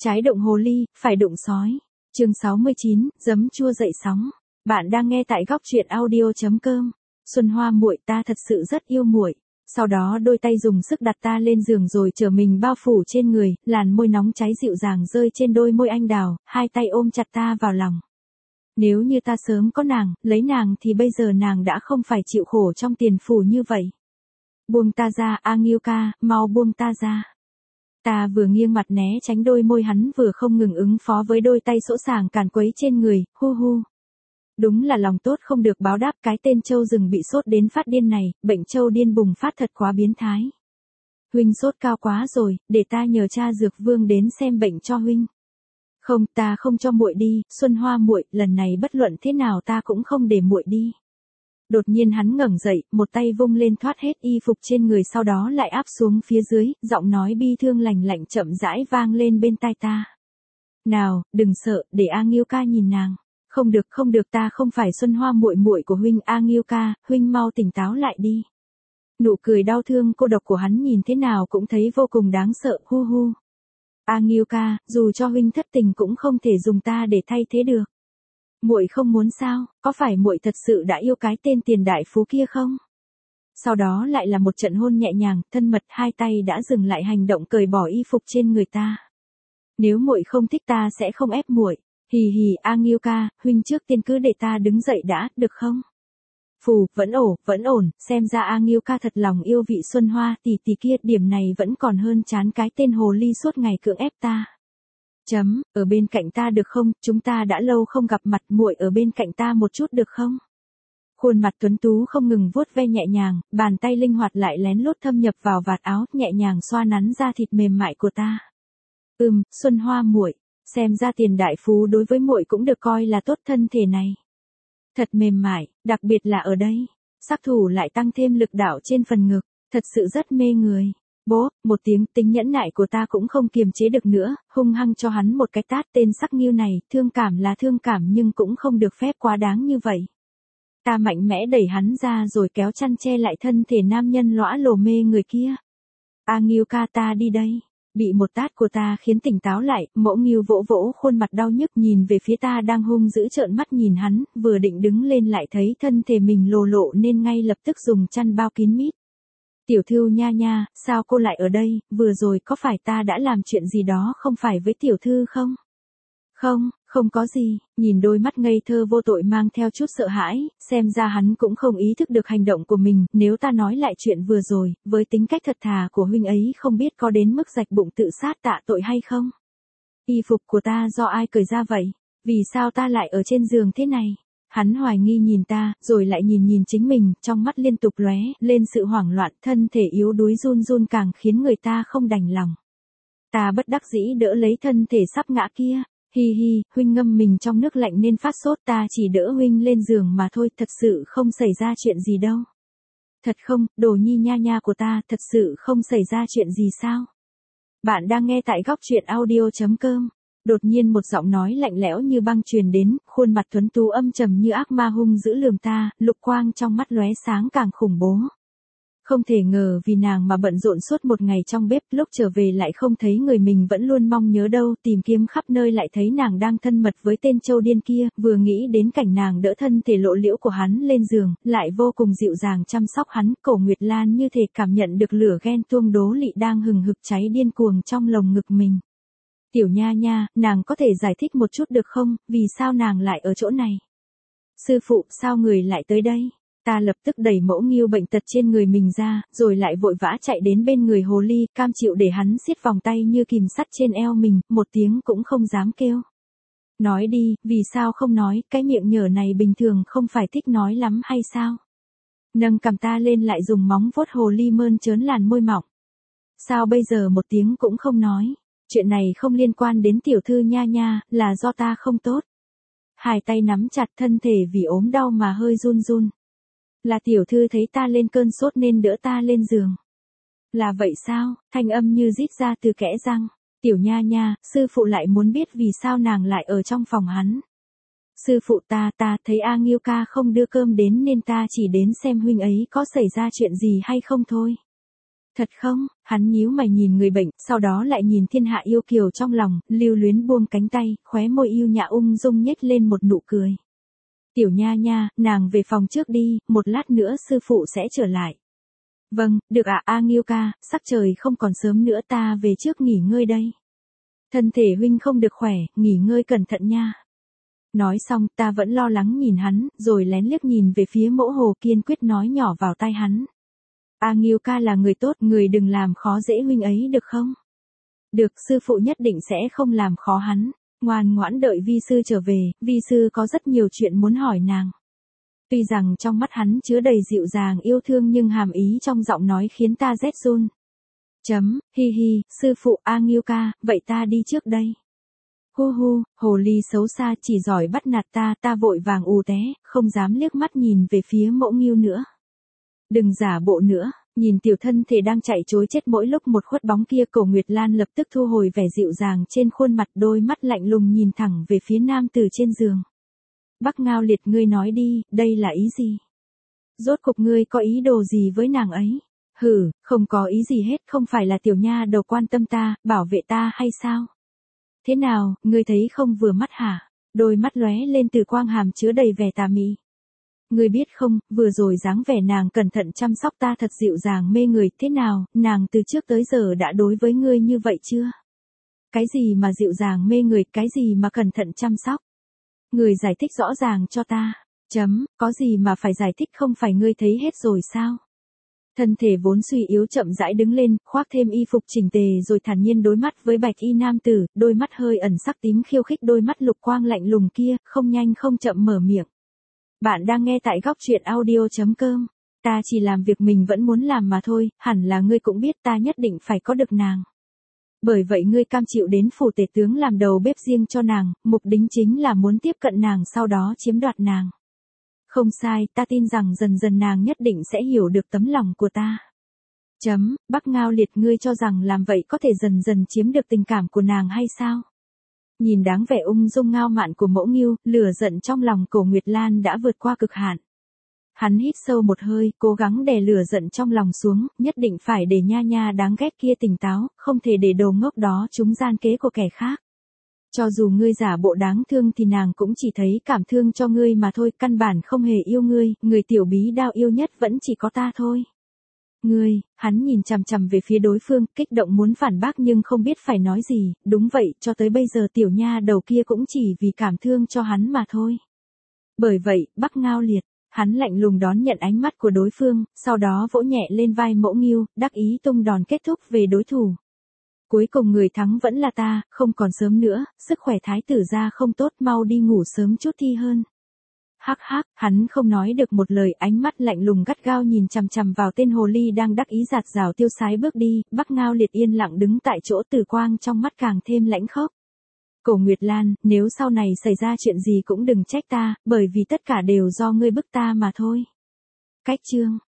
Trái đụng hồ ly, phải đụng sói. Chương 69, giấm chua dậy sóng. Bạn đang nghe tại góc truyện audio.com. Xuân Hoa muội, ta thật sự rất yêu muội. Sau đó đôi tay dùng sức đặt ta lên giường rồi trở mình bao phủ trên người, làn môi nóng cháy dịu dàng rơi trên đôi môi anh đào, hai tay ôm chặt ta vào lòng. Nếu như ta sớm có nàng, lấy nàng thì bây giờ nàng đã không phải chịu khổ trong tiền phủ như vậy. Buông ta ra, A Nghiêu ca, mau buông ta ra. Ta vừa nghiêng mặt né tránh đôi môi hắn vừa không ngừng ứng phó với đôi tay sỗ sàng càn quấy trên người, hu hu. Đúng là lòng tốt không được báo đáp, cái tên trâu rừng bị sốt đến phát điên này, bệnh trâu điên bùng phát thật quá biến thái. Huynh sốt cao quá rồi, để ta nhờ cha dược vương đến xem bệnh cho huynh. Không, ta không cho muội đi, Xuân Hoa muội, lần này bất luận thế nào ta cũng không để muội đi. Đột nhiên hắn ngẩng dậy, một tay vung lên thoát hết y phục trên người, sau đó lại áp xuống phía dưới, giọng nói bi thương lành lạnh chậm rãi vang lên bên tai ta. Nào, đừng sợ, để A Nghiêu ca nhìn nàng. Không được, ta không phải Xuân Hoa muội muội của huynh. A Nghiêu ca, huynh mau tỉnh táo lại đi. Nụ cười đau thương cô độc của hắn nhìn thế nào cũng thấy vô cùng đáng sợ, hu hu. A Nghiêu ca, dù cho huynh thất tình cũng không thể dùng ta để thay thế được. Muội không muốn sao, có phải muội thật sự đã yêu cái tên tiền đại phú kia không? Sau đó lại là một trận hôn nhẹ nhàng, thân mật, hai tay đã dừng lại hành động cởi bỏ y phục trên người ta. Nếu muội không thích ta sẽ không ép muội. Hì hì, A Nghiêu ca, huynh trước tiên cứ để ta đứng dậy đã, được không? Phù, vẫn ổn, xem ra A Nghiêu ca thật lòng yêu vị Xuân Hoa tỷ tỷ kia, điểm này vẫn còn hơn chán cái tên hồ ly suốt ngày cưỡng ép ta. Ở bên cạnh ta được không, chúng ta đã lâu không gặp mặt, muội ở bên cạnh ta một chút được không? Khuôn mặt tuấn tú không ngừng vuốt ve nhẹ nhàng, bàn tay linh hoạt lại lén lút thâm nhập vào vạt áo, nhẹ nhàng xoa nắn da thịt mềm mại của ta. Xuân Hoa muội, xem ra tiền đại phú đối với muội cũng được coi là tốt, thân thể này thật mềm mại, đặc biệt là ở đây, sắc thủ lại tăng thêm lực đạo trên phần ngực, thật sự rất mê người. Bố, một tiếng, tính nhẫn nại của ta cũng không kiềm chế được nữa, hung hăng cho hắn một cái tát. Tên sắc nghiêu này, thương cảm là thương cảm nhưng cũng không được phép quá đáng như vậy. Ta mạnh mẽ đẩy hắn ra rồi kéo chăn che lại thân thể nam nhân lõa lồ mê người kia. A Nghiêu ca, ta đi đây. Bị một tát của ta khiến tỉnh táo lại, Mẫu Nghiêu vỗ vỗ khuôn mặt đau nhức nhìn về phía ta đang hung dữ trợn mắt nhìn hắn, vừa định đứng lên lại thấy thân thể mình lồ lộ nên ngay lập tức dùng chăn bao kín mít. Tiểu thư nha nha, sao cô lại ở đây, vừa rồi có phải ta đã làm chuyện gì đó không phải với tiểu thư không? Không có gì, nhìn đôi mắt ngây thơ vô tội mang theo chút sợ hãi, xem ra hắn cũng không ý thức được hành động của mình. Nếu ta nói lại chuyện vừa rồi, với tính cách thật thà của huynh ấy không biết có đến mức rạch bụng tự sát tạ tội hay không? Y phục của ta do ai cởi ra vậy? Vì sao ta lại ở trên giường thế này? Hắn hoài nghi nhìn ta, rồi lại nhìn chính mình, trong mắt liên tục lóe lên sự hoảng loạn, thân thể yếu đuối run run càng khiến người ta không đành lòng. Ta bất đắc dĩ đỡ lấy thân thể sắp ngã kia. Hi hi, huynh ngâm mình trong nước lạnh nên phát sốt, ta chỉ đỡ huynh lên giường mà thôi, thật sự không xảy ra chuyện gì đâu. Thật không, đồ nhi nha nha của ta, thật sự không xảy ra chuyện gì sao? Bạn đang nghe tại góc truyện audio.com. Đột nhiên một giọng nói lạnh lẽo như băng truyền đến, khuôn mặt tuấn tú âm trầm như ác ma hung dữ lườm ta, lục quang trong mắt lóe sáng càng khủng bố. Không thể ngờ vì nàng mà bận rộn suốt một ngày trong bếp, lúc trở về lại không thấy người mình vẫn luôn mong nhớ đâu, tìm kiếm khắp nơi lại thấy nàng đang thân mật với tên trâu điên kia, vừa nghĩ đến cảnh nàng đỡ thân thể lộ liễu của hắn lên giường, lại vô cùng dịu dàng chăm sóc hắn, Cổ Nguyệt Lan như thể cảm nhận được lửa ghen tuông đố lị đang hừng hực cháy điên cuồng trong lồng ngực mình. Tiểu nha nha, nàng có thể giải thích một chút được không, vì sao nàng lại ở chỗ này? Sư phụ, sao người lại tới đây? Ta lập tức đẩy Mẫu Nghiêu bệnh tật trên người mình ra, rồi lại vội vã chạy đến bên người hồ ly, cam chịu để hắn siết vòng tay như kìm sắt trên eo mình, một tiếng cũng không dám kêu. Nói đi, vì sao không nói, cái miệng nhở này bình thường không phải thích nói lắm hay sao? Nâng cằm ta lên lại dùng móng vuốt hồ ly mơn trớn làn môi mỏng. Sao bây giờ một tiếng cũng không nói? Chuyện này không liên quan đến tiểu thư nha nha, là do ta không tốt. Hai tay nắm chặt, thân thể vì ốm đau mà hơi run run. Là tiểu thư thấy ta lên cơn sốt nên đỡ ta lên giường. Là vậy sao? Thanh âm như rít ra từ kẽ răng. Tiểu nha nha, sư phụ lại muốn biết vì sao nàng lại ở trong phòng hắn. Sư phụ ta thấy A Nghiêu ca không đưa cơm đến nên ta chỉ đến xem huynh ấy có xảy ra chuyện gì hay không thôi. Thật không? Hắn nhíu mày nhìn người bệnh, sau đó lại nhìn thiên hạ yêu kiều trong lòng, lưu luyến buông cánh tay, khóe môi yêu nhã ung dung nhếch lên một nụ cười. Tiểu nha nha, nàng về phòng trước đi, một lát nữa sư phụ sẽ trở lại. Vâng, được ạ. A Nghiêu ca, sắc trời không còn sớm nữa, ta về trước nghỉ ngơi đây. Thân thể huynh không được khỏe, nghỉ ngơi cẩn thận nha. Nói xong ta vẫn lo lắng nhìn hắn, rồi lén liếc nhìn về phía Mỗ Hồ, kiên quyết nói nhỏ vào tai hắn. A Nghiêu ca là người tốt, người đừng làm khó dễ huynh ấy được không? Được, sư phụ nhất định sẽ không làm khó hắn. Ngoan ngoãn đợi vi sư trở về, vi sư có rất nhiều chuyện muốn hỏi nàng. Tuy rằng trong mắt hắn chứa đầy dịu dàng yêu thương nhưng hàm ý trong giọng nói khiến ta rét run. Hi hi, sư phụ. A Nghiêu ca, vậy ta đi trước đây. Hu hu, hồ ly xấu xa chỉ giỏi bắt nạt ta, ta vội vàng ù té, không dám liếc mắt nhìn về phía Mẫu Nghiêu nữa. Đừng giả bộ nữa, nhìn tiểu thân thể đang chạy trối chết mỗi lúc một khuất bóng kia, Cổ Nguyệt Lan lập tức thu hồi vẻ dịu dàng trên khuôn mặt, đôi mắt lạnh lùng nhìn thẳng về phía nam tử trên giường. Bắc Ngao Liệt, ngươi nói đi, đây là ý gì? Rốt cục ngươi có ý đồ gì với nàng ấy? Hử, không có ý gì hết, không phải là tiểu nha đầu quan tâm ta, bảo vệ ta hay sao? Thế nào, ngươi thấy không vừa mắt hả? Đôi mắt lóe lên từ quang hàm chứa đầy vẻ tà mị. Ngươi biết không, vừa rồi dáng vẻ nàng cẩn thận chăm sóc ta thật dịu dàng mê người, thế nào, nàng từ trước tới giờ đã đối với ngươi như vậy chưa? Cái gì mà dịu dàng mê người, cái gì mà cẩn thận chăm sóc? Ngươi giải thích rõ ràng cho ta. Có gì mà phải giải thích, không phải ngươi thấy hết rồi sao? Thân thể vốn suy yếu chậm rãi đứng lên, khoác thêm y phục chỉnh tề rồi thản nhiên đối mắt với bạch y nam tử, đôi mắt hơi ẩn sắc tím khiêu khích, đôi mắt lục quang lạnh lùng kia, không nhanh không chậm mở miệng. Bạn đang nghe tại góc truyện audio.com. Ta chỉ làm việc mình vẫn muốn làm mà thôi, hẳn là ngươi cũng biết ta nhất định phải có được nàng. Bởi vậy ngươi cam chịu đến phủ tể tướng làm đầu bếp riêng cho nàng, mục đích chính là muốn tiếp cận nàng sau đó chiếm đoạt nàng. Không sai, ta tin rằng dần dần nàng nhất định sẽ hiểu được tấm lòng của ta. Bắc Ngao Liệt, ngươi cho rằng làm vậy có thể dần dần chiếm được tình cảm của nàng hay sao? Nhìn dáng vẻ ung dung ngao mạn của Mẫu Nghiêu, lửa giận trong lòng Cổ Nguyệt Lan đã vượt qua cực hạn. Hắn hít sâu một hơi, cố gắng đè lửa giận trong lòng xuống, nhất định phải để nha nha đáng ghét kia tỉnh táo, không thể để đồ ngốc đó trúng gian kế của kẻ khác. Cho dù ngươi giả bộ đáng thương thì nàng cũng chỉ thấy cảm thương cho ngươi mà thôi, căn bản không hề yêu ngươi, người tiểu bí đao yêu nhất vẫn chỉ có ta thôi. Ngươi, hắn nhìn chằm chằm về phía đối phương, kích động muốn phản bác nhưng không biết phải nói gì, đúng vậy, cho tới bây giờ tiểu nha đầu kia cũng chỉ vì cảm thương cho hắn mà thôi. Bởi vậy, Bắc Ngao Liệt, hắn lạnh lùng đón nhận ánh mắt của đối phương, sau đó vỗ nhẹ lên vai Mẫu Nghiêu, đắc ý tung đòn kết thúc về đối thủ. Cuối cùng người thắng vẫn là ta, không còn sớm nữa, sức khỏe thái tử gia không tốt, mau đi ngủ sớm chút thi hơn. Hắc hắc, hắn không nói được một lời, ánh mắt lạnh lùng gắt gao nhìn chằm chằm vào tên hồ ly đang đắc ý giạt rào tiêu sái bước đi, Bắc Ngao Liệt yên lặng đứng tại chỗ, tử quang trong mắt càng thêm lãnh khốc. Cổ Nguyệt Lan, nếu sau này xảy ra chuyện gì cũng đừng trách ta, bởi vì tất cả đều do ngươi bức ta mà thôi. Cách chương